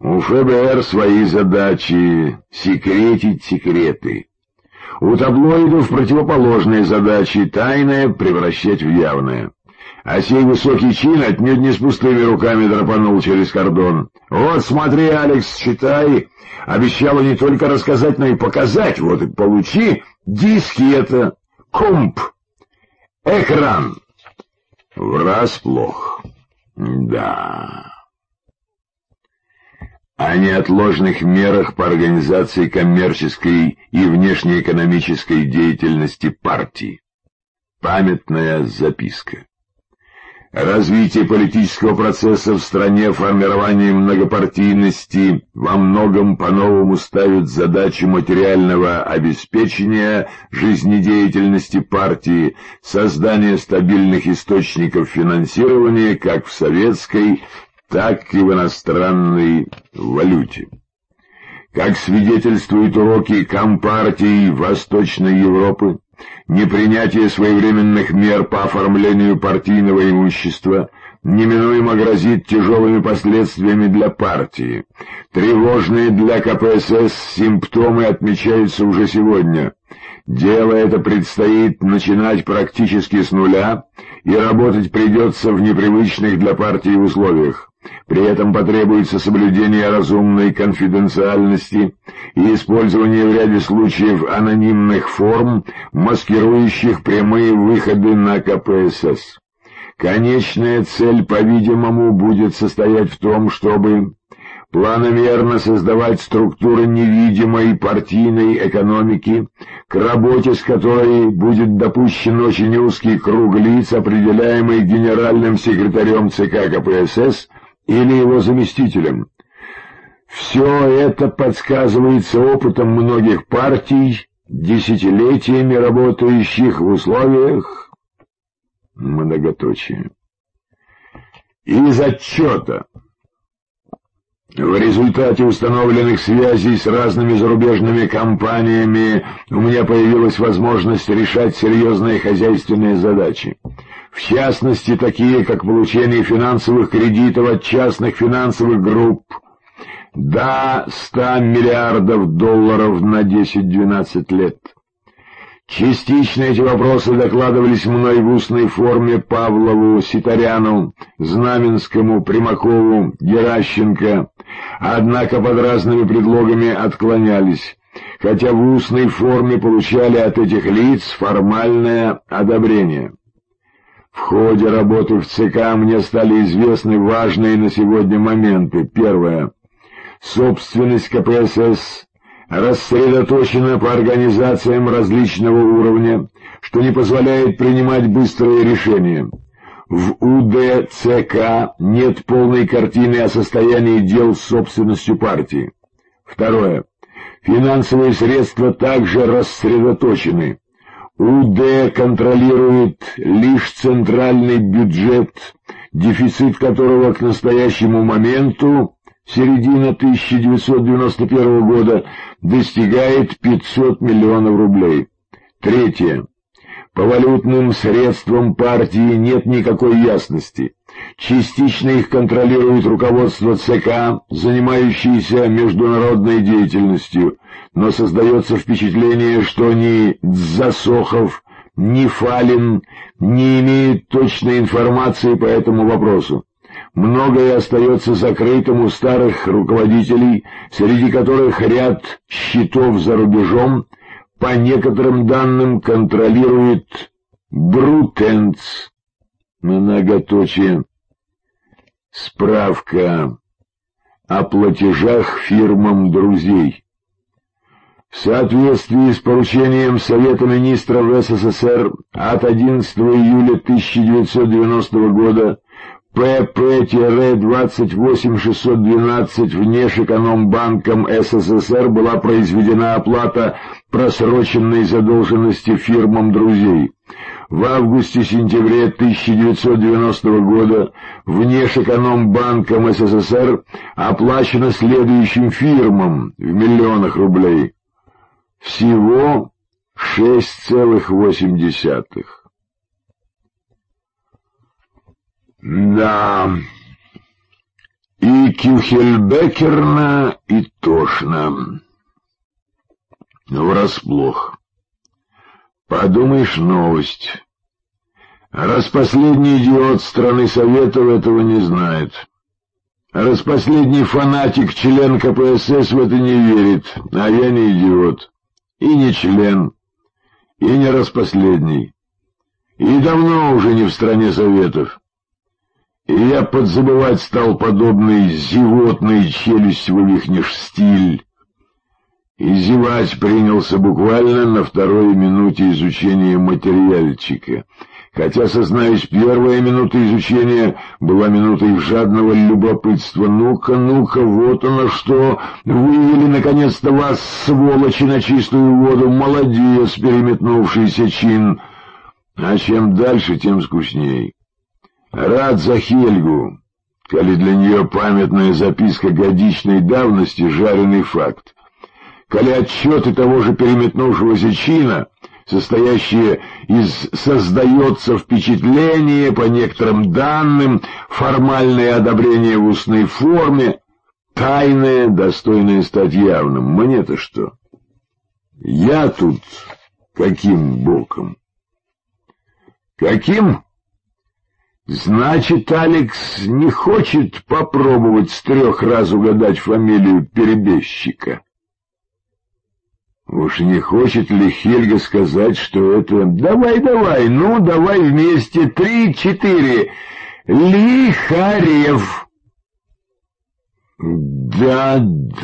У ФБР свои задачи — секретить секреты. У таблоидов противоположные задачи — тайное превращать в явное. А сей высокий чин отнюдь не с пустыми руками драпанул через кордон. Вот смотри, Алекс, читай. Обещала не только рассказать, но и показать. Вот и получи дискета, комп, экран. Врасплох. Да. О неотложных мерах по организации коммерческой и внешнеэкономической деятельности партии. Памятная записка. Развитие политического процесса в стране, формирование многопартийности во многом по-новому ставит задачу материального обеспечения жизнедеятельности партии, создания стабильных источников финансирования как в советской, так и в иностранной валюте. Как свидетельствуют уроки Компартии Восточной Европы, непринятие своевременных мер по оформлению партийного имущества неминуемо грозит тяжелыми последствиями для партии. Тревожные для КПСС симптомы отмечаются уже сегодня. Дело это предстоит начинать практически с нуля, и работать придется в непривычных для партии условиях. При этом потребуется соблюдение разумной конфиденциальности и использование в ряде случаев анонимных форм, маскирующих прямые выходы на КПСС. Конечная цель, по-видимому, будет состоять в том, чтобы планомерно создавать структуры невидимой партийной экономики, к работе с которой будет допущен очень узкий круг лиц, определяемый генеральным секретарем ЦК КПСС или его заместителем. Все это подсказывается опытом многих партий, десятилетиями работающих в условиях многоточия. Из отчета. В результате установленных связей с разными зарубежными компаниями у меня появилась возможность решать серьезные хозяйственные задачи. В частности, такие как получение финансовых кредитов от частных финансовых групп до 100 миллиардов долларов на 10-12 лет. Частично эти вопросы докладывались мной в устной форме Павлову, Ситаряну, Знаменскому, Примакову, Геращенко, однако под разными предлогами отклонялись, хотя в устной форме получали от этих лиц формальное одобрение. В ходе работы в ЦК мне стали известны важные на сегодня моменты. Первое. Собственность КПСС рассредоточена по организациям различного уровня, что не позволяет принимать быстрые решения. В УДЦК нет полной картины о состоянии дел с собственностью партии. Второе. Финансовые средства также рассредоточены. УД контролирует лишь центральный бюджет, дефицит которого к настоящему моменту, середина 1991 года, достигает 500 миллионов рублей. Третье. По валютным средствам партии нет никакой ясности. Частично их контролирует руководство ЦК, занимающееся международной деятельностью, но создается впечатление, что ни Засохов, ни Фалин не имеют точной информации по этому вопросу. Многое остается закрытым у старых руководителей, среди которых ряд счетов за рубежом, по некоторым данным, контролирует Брутенц. Многоточие. Справка о платежах фирмам друзей. В соответствии с поручением Совета Министров СССР от 11 июля 1990 года ПП-28612 Внешэкономбанком СССР была произведена оплата просроченной задолженности фирмам друзей. В августе-сентябре 1990 года Внешэкономбанком СССР оплачено следующим фирмам в миллионах рублей. Всего 6,8. Да, И кюхельбекерно, и тошно. Врасплох. Подумаешь, новость. Раз последний идиот страны Советов этого не знает. Раз последний фанатик, член КПСС в это не верит, а я не идиот. И не член, и не распоследний. И давно уже не в стране Советов. И я подзабывать стал подобный зевотный челюсть вывихнешь стиль. И зевать принялся буквально на второй минуте изучения материальчика. Хотя, сознаюсь, первая минута изучения была минутой жадного любопытства. Ну-ка, вот оно что, вывели наконец-то вас, сволочи, на чистую воду, молодец, переметнувшийся чин. А чем дальше, тем скучней. Рад за Хельгу, коли для нее памятная записка годичной давности — жареный факт. Коли отчеты того же переметнувшегося чина, состоящие из «создается впечатление», по некоторым данным, формальное одобрение в устной форме, тайное, достойное стать явным. Мне-то что? Я тут каким боком? Каким? Значит, Алекс не хочет попробовать с 3 раз угадать фамилию перебежчика. Уж не хочет ли Хельга сказать, что это... Давай, давай вместе, 3-4. Лихарев. Да.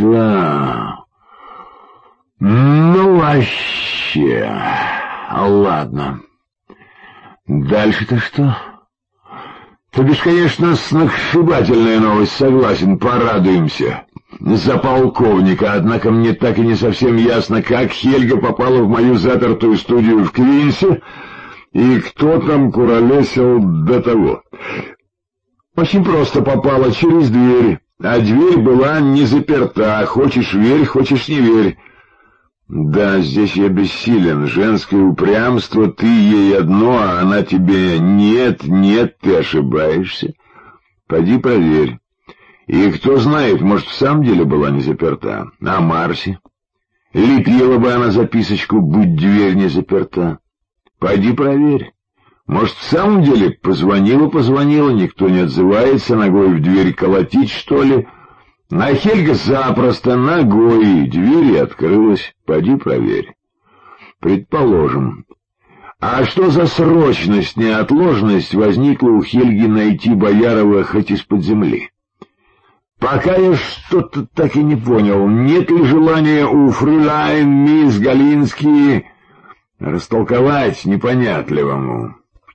Ну, вообще. Ладно. Дальше-то что? То бишь, конечно, сногсшибательная новость, согласен, порадуемся. За полковника, однако мне так и не совсем ясно, как Хельга попала в мою запертую студию в Квинсе, и кто там куролесил до того. Очень просто попала через дверь, а дверь была не заперта, хочешь верь, хочешь не верь. Да, здесь я бессилен, женское упрямство, ты ей одно, а она тебе нет, ты ошибаешься. Поди проверь. И кто знает, может, в самом деле была не заперта. А Марси? Лепила бы она записочку «Будь дверь не заперта». Пойди проверь. Может, в самом деле позвонила, никто не отзывается, ногой в дверь колотить, что ли? А Хельга запросто ногой дверь открылась. Пойди проверь. Предположим. А что за срочность, неотложность возникла у Хельги найти Боярова хоть из-под земли? Пока я что-то так и не понял, нет ли желания у фрюляйн мисс Галински растолковать непонятливому.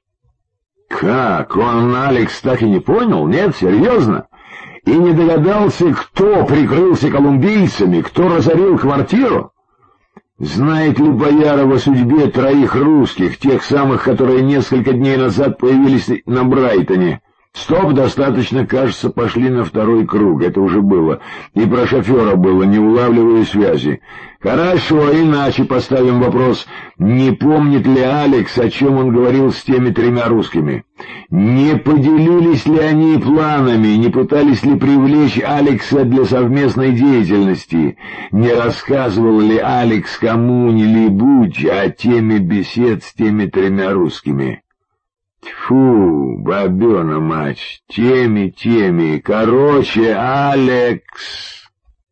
Как? Он, Алекс, так и не понял? Нет, серьезно? И не догадался, кто прикрылся колумбийцами, кто разорил квартиру? Знает ли Бояров о судьбе 3 русских, тех самых, которые несколько дней назад появились на Брайтоне? Стоп, достаточно, кажется, пошли на 2-й круг, это уже было. И про шофера было, не улавливаю связи. Хорошо, иначе поставим вопрос, не помнит ли Алекс, о чем он говорил с теми 3 русскими? Не поделились ли они планами, не пытались ли привлечь Алекса для совместной деятельности? Не рассказывал ли Алекс кому-нибудь о теме бесед с теми 3 русскими? Тьфу, бабёна мать, теми, короче, Алекс.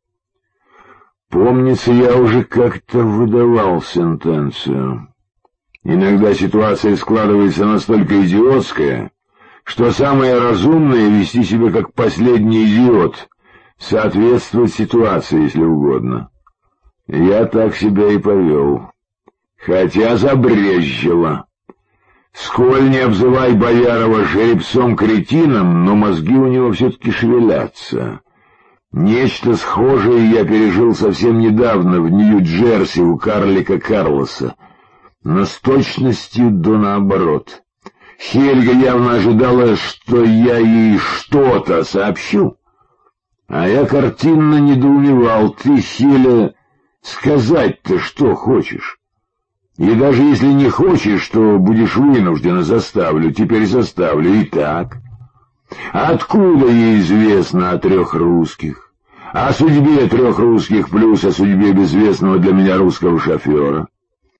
Помнится, я уже как-то выдавал сентенцию. Иногда ситуация складывается настолько идиотская, что самое разумное — вести себя как последний идиот, соответствовать ситуации, если угодно. Я так себя и повел, хотя забрезжило. Сколь не обзывай Боярова жеребцом-кретином, но мозги у него все-таки шевелятся. Нечто схожее я пережил совсем недавно в Нью-Джерси у карлика Карлоса, но с точностью до наоборот. Хельга явно ожидала, что я ей что-то сообщу, а я картинно недоумевал: ты, Хеля, сказать-то что хочешь? И даже если не хочешь, то будешь вынуждена, заставлю, теперь заставлю, и так. Откуда ей известно о 3 русских? О судьбе 3 русских плюс о судьбе безвестного для меня русского шофера?